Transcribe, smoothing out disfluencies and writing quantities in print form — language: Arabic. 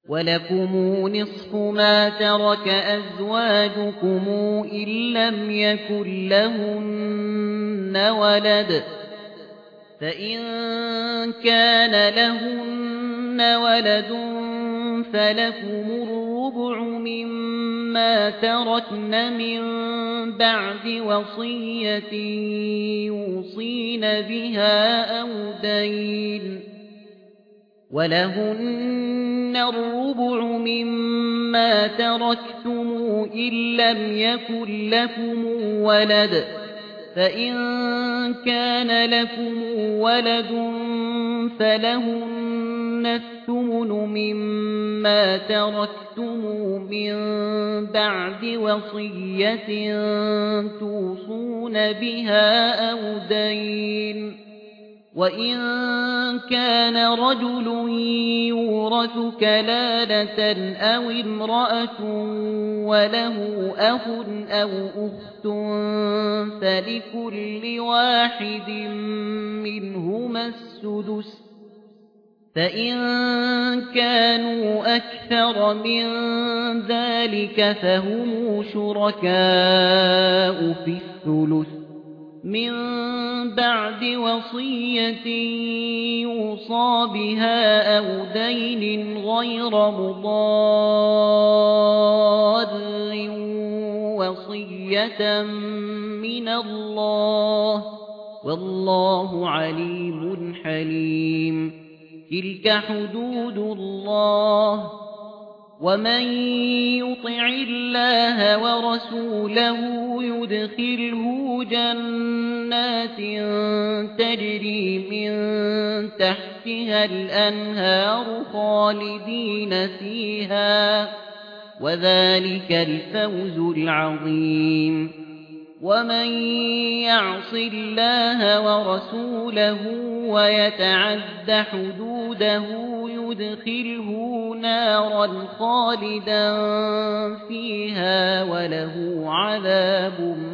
ولكم نصف ما ترك أزواجكم إن لم يكن لهن ولد، فإن كان لهن ولد فلكم الربع مما تركن من بعد وصية يوصين بها أو دين، ولهن الربع مما تركتم إن لم يكن لكم ولد، فإن كان لكم ولد فلهن الثمن مما تركتم من بعد وصية توصون بها أو دين، وإن كان رجل يورث كلالة أو امرأة وله أخ أو أخت فلكل واحد منهما السدس، فإن كانوا أكثر من ذلك فهم شركاء في الثلث من بعد وصية يوصى بها أو دين غير مضار، وصية من الله والله عليم حليم. تلك حدود الله، ومن يطع الله ورسوله يدخله جنات تجري من تحتها الأنهار خالدين فيها، وذلك الفوز العظيم. ومن يعص الله ورسوله ويتعد حدوده يدخله نارا خالدا فيها وله عذاب